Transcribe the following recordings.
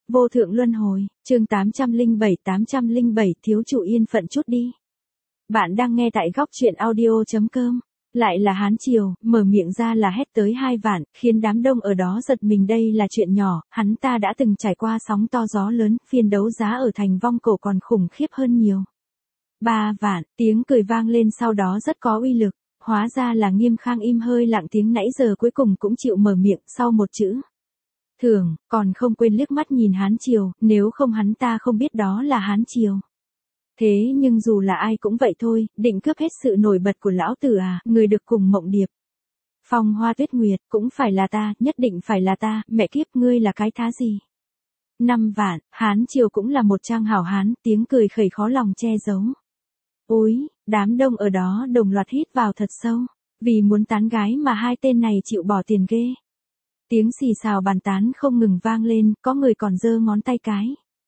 Vô thượng luân hồi, chương 807 thiếu chủ yên phận chút đi. Bạn đang nghe tại góc truyện audio.com. Lại là Hán Triều, mở miệng ra là hét tới 2 vạn, khiến đám đông ở đó giật mình. Đây là chuyện nhỏ, hắn ta đã từng trải qua sóng to gió lớn, phiên đấu giá ở thành Vong Cổ còn khủng khiếp hơn nhiều. 3 vạn, tiếng cười vang lên sau đó rất có uy lực, hóa ra là Nghiêm Khang im hơi lặng tiếng nãy giờ cuối cùng cũng chịu mở miệng sau một chữ. Thường, còn không quên liếc mắt nhìn Hán Triều, nếu không hắn ta không biết đó là Hán Triều. Thế nhưng dù là ai cũng vậy thôi, định cướp hết sự nổi bật của lão tử à, người được cùng Mộng Điệp. Phong Hoa Tuyết Nguyệt, cũng phải là ta, nhất định phải là ta, mẹ kiếp ngươi là cái thá gì. 5 vạn, Hán Triều cũng là một trang hảo hán, tiếng cười khẩy khó lòng che giấu. Úi, đám đông ở đó đồng loạt hít vào thật sâu, vì muốn tán gái mà hai tên này chịu bỏ tiền ghê. Tiếng xì xào bàn tán không ngừng vang lên, có người còn giơ ngón tay cái.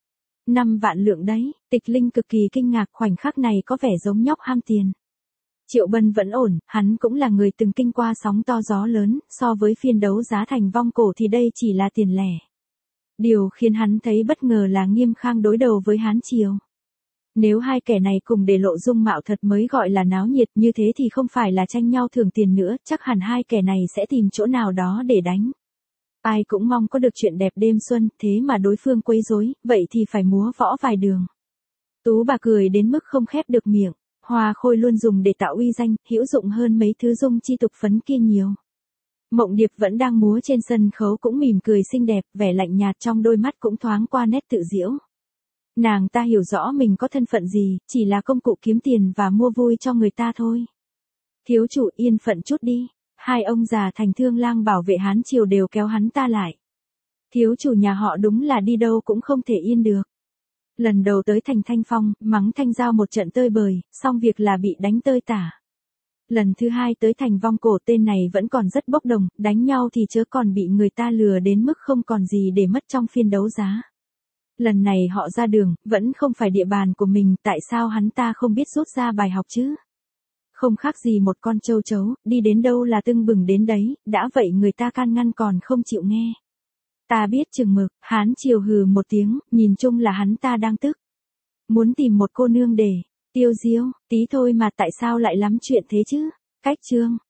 5 vạn lượng đấy, Tịch Linh cực kỳ kinh ngạc, khoảnh khắc này có vẻ giống nhóc ham tiền. Triệu Bân vẫn ổn, hắn cũng là người từng kinh qua sóng to gió lớn, so với phiên đấu giá thành Vong Cổ thì đây chỉ là tiền lẻ. Điều khiến hắn thấy bất ngờ là Nghiêm Khang đối đầu với Hán Triều. Nếu hai kẻ này cùng để lộ dung mạo thật mới gọi là náo nhiệt, như thế thì không phải là tranh nhau thưởng tiền nữa, chắc hẳn hai kẻ này sẽ tìm chỗ nào đó để đánh. Ai cũng mong có được chuyện đẹp đêm xuân, thế mà đối phương quấy rối, vậy thì phải múa võ vài đường. Tú bà cười đến mức không khép được miệng, hoa khôi luôn dùng để tạo uy danh, hữu dụng hơn mấy thứ dung chi tục phấn kia nhiều. Mộng Điệp vẫn đang múa trên sân khấu cũng mỉm cười xinh đẹp, vẻ lạnh nhạt trong đôi mắt cũng thoáng qua nét tự giễu. Nàng ta hiểu rõ mình có thân phận gì, chỉ là công cụ kiếm tiền và mua vui cho người ta thôi. Thiếu chủ yên phận chút đi. Hai ông già thành Thương Lang bảo vệ Hán Triều đều kéo hắn ta lại. Thiếu chủ nhà họ đúng là đi đâu cũng không thể yên được. Lần đầu tới thành Thanh Phong, mắng Thanh Giao một trận tơi bời, xong việc là bị đánh tơi tả. Lần thứ hai tới thành Vong Cổ tên này vẫn còn rất bốc đồng, đánh nhau thì chớ còn bị người ta lừa đến mức không còn gì để mất trong phiên đấu giá. Lần này họ ra đường, vẫn không phải địa bàn của mình, tại sao hắn ta không biết rút ra bài học chứ? Không khác gì một con trâu chấu, đi đến đâu là tưng bừng đến đấy, đã vậy người ta can ngăn còn không chịu nghe. Ta biết chừng mực, Hán Triều hừ một tiếng, nhìn chung là hắn ta đang tức. Muốn tìm một cô nương để tiêu diêu, tí thôi mà tại sao lại lắm chuyện thế chứ? Cách chương,